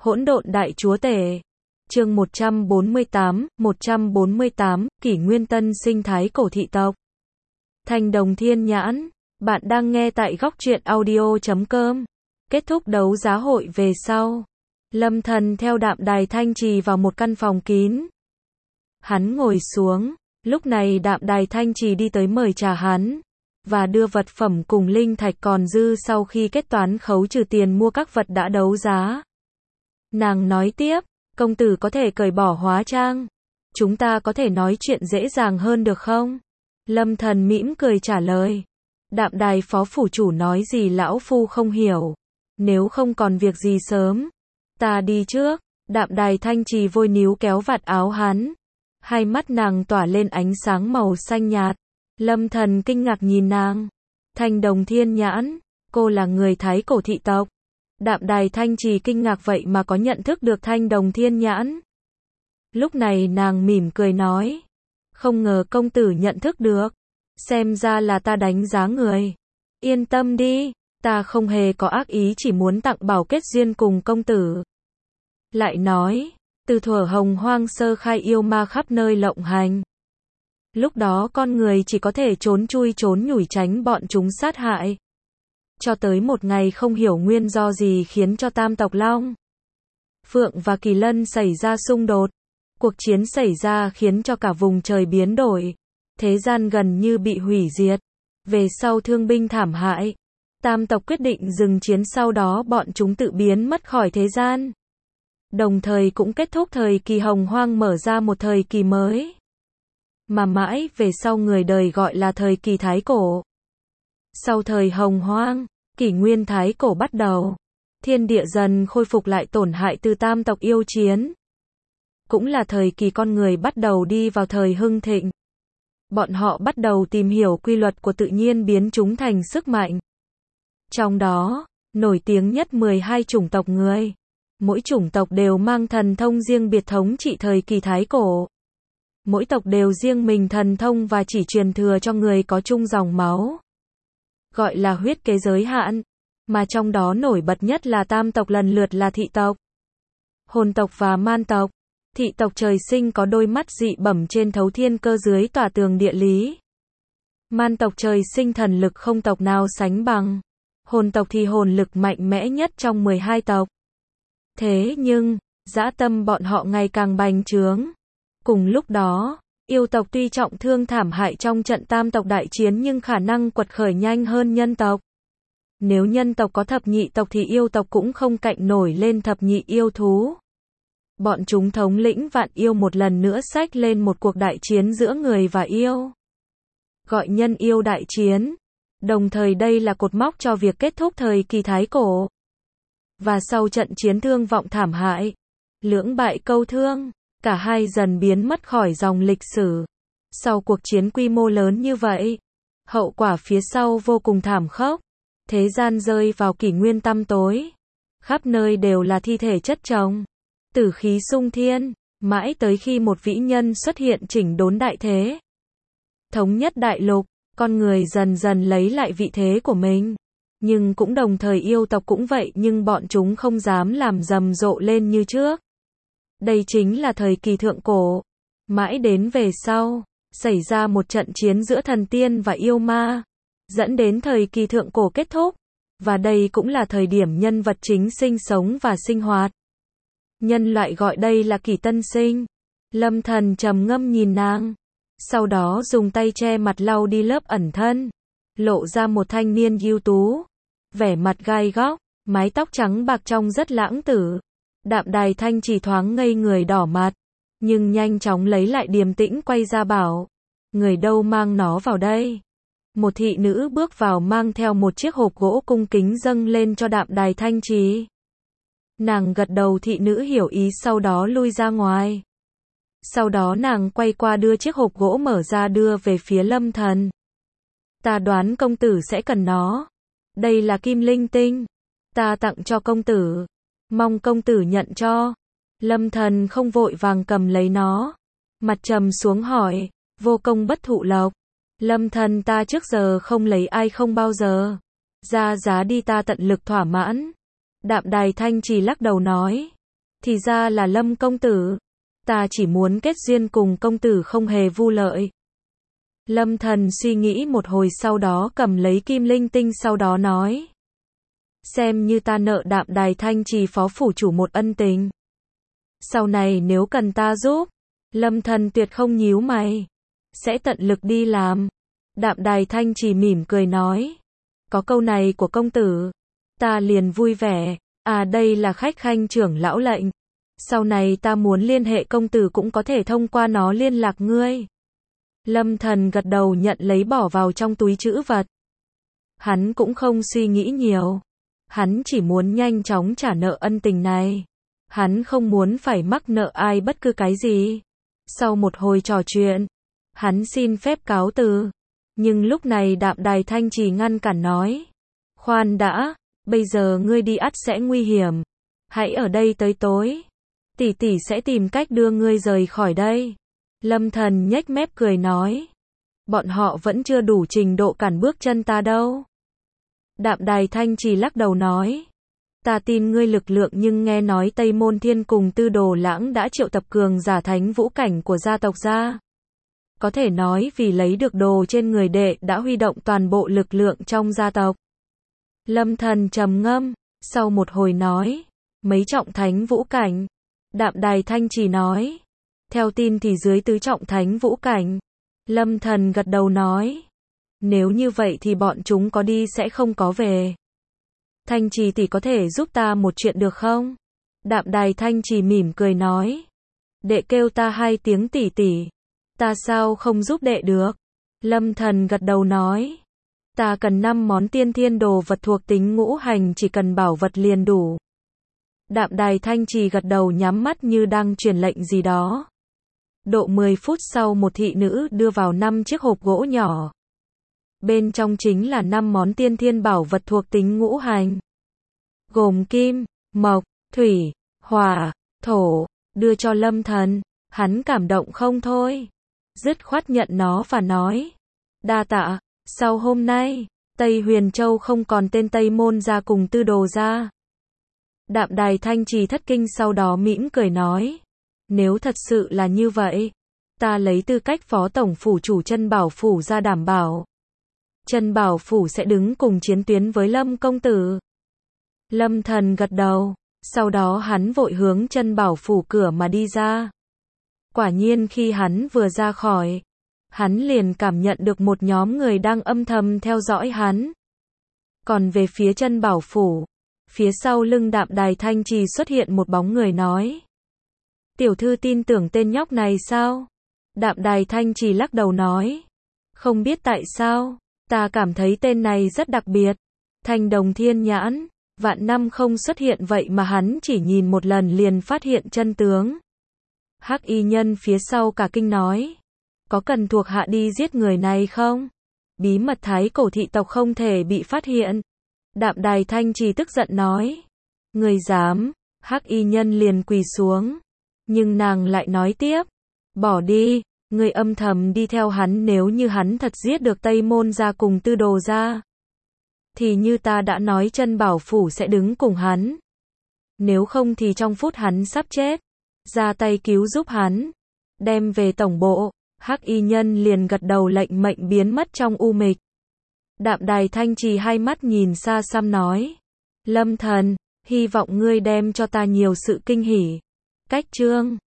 Hỗn độn đại chúa tể. Chương 148, Kỷ Nguyên Tân sinh thái cổ thị tộc. Thanh đồng thiên nhãn, bạn đang nghe tại góc truyện audio.com. Kết thúc đấu giá hội về sau, Lâm Thần theo Đạm Đài Thanh Trì vào một căn phòng kín. Hắn ngồi xuống, lúc này Đạm Đài Thanh Trì đi tới mời trà hắn, và đưa vật phẩm cùng linh thạch còn dư sau khi kết toán khấu trừ tiền mua các vật đã đấu giá. Nàng nói tiếp, công tử có thể cởi bỏ hóa trang. Chúng ta có thể nói chuyện dễ dàng hơn được không? Lâm Thần mỉm cười trả lời. Đạm Đài phó phủ chủ nói gì lão phu không hiểu. Nếu không còn việc gì sớm, ta đi trước. Đạm Đài Thanh Trì vôi níu kéo vạt áo hắn. Hai mắt nàng tỏa lên ánh sáng màu xanh nhạt. Lâm Thần kinh ngạc nhìn nàng. Thanh đồng thiên nhãn, cô là người Thái cổ thị tộc. Đạm Đài Thanh Trì kinh ngạc vậy mà có nhận thức được thanh đồng thiên nhãn. Lúc này nàng mỉm cười nói. Không ngờ công tử nhận thức được. Xem ra là ta đánh giá người. Yên tâm đi, ta không hề có ác ý, chỉ muốn tặng bảo kết duyên cùng công tử. Lại nói, từ thuở hồng hoang sơ khai yêu ma khắp nơi lộng hành. Lúc đó con người chỉ có thể trốn chui trốn nhủi tránh bọn chúng sát hại. Cho tới một ngày không hiểu nguyên do gì khiến cho tam tộc Long, Phượng và Kỳ Lân xảy ra xung đột. Cuộc chiến xảy ra khiến cho cả vùng trời biến đổi. Thế gian gần như bị hủy diệt. Về sau thương binh thảm hại. Tam tộc quyết định dừng chiến, sau đó bọn chúng tự biến mất khỏi thế gian. Đồng thời cũng kết thúc thời kỳ hồng hoang, mở ra một thời kỳ mới. Mà mãi về sau người đời gọi là thời kỳ Thái cổ. Sau thời hồng hoang, kỷ nguyên Thái cổ bắt đầu. Thiên địa dần khôi phục lại tổn hại từ tam tộc yêu chiến. Cũng là thời kỳ con người bắt đầu đi vào thời hưng thịnh. Bọn họ bắt đầu tìm hiểu quy luật của tự nhiên biến chúng thành sức mạnh. Trong đó, nổi tiếng nhất 12 chủng tộc người. Mỗi chủng tộc đều mang thần thông riêng biệt thống trị thời kỳ Thái cổ. Mỗi tộc đều riêng mình thần thông và chỉ truyền thừa cho người có chung dòng máu. Gọi là huyết kế giới hạn. Mà trong đó nổi bật nhất là tam tộc, lần lượt là thị tộc, hồn tộc và man tộc. Thị tộc trời sinh có đôi mắt dị bẩm trên thấu thiên cơ, dưới tỏa tường địa lý. Man tộc trời sinh thần lực không tộc nào sánh bằng. Hồn tộc thì hồn lực mạnh mẽ nhất trong 12 tộc. Thế nhưng, dã tâm bọn họ ngày càng bành trướng. Cùng lúc đó, yêu tộc tuy trọng thương thảm hại trong trận tam tộc đại chiến nhưng khả năng quật khởi nhanh hơn nhân tộc. Nếu nhân tộc có thập nhị tộc thì yêu tộc cũng không cạnh nổi lên thập nhị yêu thú. Bọn chúng thống lĩnh vạn yêu một lần nữa xách lên một cuộc đại chiến giữa người và yêu. Gọi nhân yêu đại chiến. Đồng thời đây là cột mốc cho việc kết thúc thời kỳ Thái cổ. Và sau trận chiến thương vọng thảm hại, lưỡng bại câu thương, cả hai dần biến mất khỏi dòng lịch sử. Sau cuộc chiến quy mô lớn như vậy, hậu quả phía sau vô cùng thảm khốc. Thế gian rơi vào kỷ nguyên tăm tối. Khắp nơi đều là thi thể chất chồng. Tử khí sung thiên. Mãi tới khi một vĩ nhân xuất hiện chỉnh đốn đại thế. Thống nhất đại lục. Con người dần dần lấy lại vị thế của mình. Nhưng cũng đồng thời yêu tộc cũng vậy, nhưng bọn chúng không dám làm rầm rộ lên như trước. Đây chính là thời kỳ thượng cổ. Mãi đến về sau, xảy ra một trận chiến giữa thần tiên và yêu ma, dẫn đến thời kỳ thượng cổ kết thúc. Và đây cũng là thời điểm nhân vật chính sinh sống và sinh hoạt. Nhân loại gọi đây là kỷ tân sinh. Lâm Thần trầm ngâm nhìn nàng. Sau đó dùng tay che mặt lau đi lớp ẩn thân. Lộ ra một thanh niên ưu tú. Vẻ mặt gai góc, mái tóc trắng bạc trông rất lãng tử. Đạm Đài Thanh chỉ thoáng ngây người đỏ mặt. Nhưng nhanh chóng lấy lại điềm tĩnh quay ra bảo. Người đâu mang nó vào đây. Một thị nữ bước vào mang theo một chiếc hộp gỗ cung kính dâng lên cho Đạm Đài Thanh Trì. Nàng gật đầu, thị nữ hiểu ý sau đó lui ra ngoài. Sau đó nàng quay qua đưa chiếc hộp gỗ mở ra đưa về phía Lâm Thần. Ta đoán công tử sẽ cần nó. Đây là kim linh tinh. Ta tặng cho công tử. Mong công tử nhận cho. Lâm Thần không vội vàng cầm lấy nó. Mặt trầm xuống hỏi. Vô công bất thụ lộc. Lâm Thần, ta trước giờ không lấy ai, không bao giờ. Ra giá đi, ta tận lực thỏa mãn. Đạm Đài Thanh Trì lắc đầu nói. Thì ra là Lâm công tử. Ta chỉ muốn kết duyên cùng công tử không hề vu lợi. Lâm Thần suy nghĩ một hồi sau đó cầm lấy kim linh tinh sau đó nói. Xem như ta nợ Đạm Đài Thanh Trì phó phủ chủ một ân tình. Sau này nếu cần ta giúp, Lâm Thần tuyệt không nhíu mày. Sẽ tận lực đi làm. Đạm Đài Thanh Trì mỉm cười nói. Có câu này của công tử. Ta liền vui vẻ. À đây là khách khanh trưởng lão lệnh. Sau này ta muốn liên hệ công tử cũng có thể thông qua nó liên lạc ngươi. Lâm Thần gật đầu nhận lấy bỏ vào trong túi trữ vật. Hắn cũng không suy nghĩ nhiều. Hắn chỉ muốn nhanh chóng trả nợ ân tình này. Hắn không muốn phải mắc nợ ai bất cứ cái gì. Sau một hồi trò chuyện, hắn xin phép cáo từ. Nhưng lúc này Đạm Đài Thanh Trì ngăn cản nói. Khoan đã, bây giờ ngươi đi ắt sẽ nguy hiểm. Hãy ở đây tới tối. Tỷ tỷ sẽ tìm cách đưa ngươi rời khỏi đây. Lâm Thần nhếch mép cười nói. Bọn họ vẫn chưa đủ trình độ cản bước chân ta đâu. Đạm Đài Thanh Trì lắc đầu nói. Ta tin ngươi lực lượng nhưng nghe nói Tây Môn Thiên cùng Tư Đồ Lãng đã triệu tập cường giả thánh vũ cảnh của gia tộc ra. Có thể nói vì lấy được đồ trên người đệ đã huy động toàn bộ lực lượng trong gia tộc. Lâm Thần trầm ngâm, sau một hồi nói. Mấy trọng thánh vũ cảnh. Đạm Đài Thanh Trì nói. Theo tin thì dưới tứ trọng thánh vũ cảnh. Lâm Thần gật đầu nói. Nếu như vậy thì bọn chúng có đi sẽ không có về. Thanh Trì tỷ có thể giúp ta một chuyện được không? Đạm Đài Thanh Trì mỉm cười nói. Đệ kêu ta 2 tiếng tỷ tỷ. Ta sao không giúp đệ được? Lâm Thần gật đầu nói. Ta cần 5 món tiên thiên đồ vật thuộc tính ngũ hành, chỉ cần bảo vật liền đủ. Đạm Đài Thanh Trì gật đầu nhắm mắt như đang truyền lệnh gì đó. Độ 10 phút sau một thị nữ đưa vào 5 chiếc hộp gỗ nhỏ. Bên trong chính là 5 món tiên thiên bảo vật thuộc tính ngũ hành. Gồm kim, mộc, thủy, hỏa, thổ, đưa cho Lâm Thần. Hắn cảm động không thôi. Dứt khoát nhận nó và nói. Đa tạ, sau hôm nay, Tây Huyền Châu không còn tên Tây Môn gia cùng Tư Đồ gia. Đạm Đài Thanh Trì thất kinh sau đó mỉm cười nói. Nếu thật sự là như vậy, ta lấy tư cách phó tổng phủ chủ Chân Bảo phủ ra đảm bảo. Chân Bảo phủ sẽ đứng cùng chiến tuyến với Lâm công tử. Lâm Thần gật đầu, sau đó hắn vội hướng Chân Bảo phủ cửa mà đi ra. Quả nhiên khi hắn vừa ra khỏi, hắn liền cảm nhận được một nhóm người đang âm thầm theo dõi hắn. Còn về phía Chân Bảo phủ, phía sau lưng Đạm Đài Thanh Trì xuất hiện một bóng người nói. Tiểu thư tin tưởng tên nhóc này sao? Đạm Đài Thanh Trì lắc đầu nói. Không biết tại sao, ta cảm thấy tên này rất đặc biệt. Thanh đồng thiên nhãn, vạn năm không xuất hiện vậy mà hắn chỉ nhìn một lần liền phát hiện chân tướng. Hắc y nhân phía sau cả kinh nói. Có cần thuộc hạ đi giết người này không? Bí mật Thái Cổ thị tộc không thể bị phát hiện. Đạm Đài Thanh Trì tức giận nói. Người dám, Hắc y nhân liền quỳ xuống. Nhưng nàng lại nói tiếp. Bỏ đi, người âm thầm đi theo hắn, nếu như hắn thật giết được Tây Môn gia cùng Tư Đồ gia. Thì như ta đã nói Chân Bảo phủ sẽ đứng cùng hắn. Nếu không thì trong phút hắn sắp chết, ra tay cứu giúp hắn. Đem về tổng bộ. Hắc y nhân liền gật đầu lệnh mệnh biến mất trong u mịch. Đạm Đài Thanh Trì hai mắt nhìn xa xăm nói. Lâm Thần, hy vọng ngươi đem cho ta nhiều sự kinh hỉ. Cách chương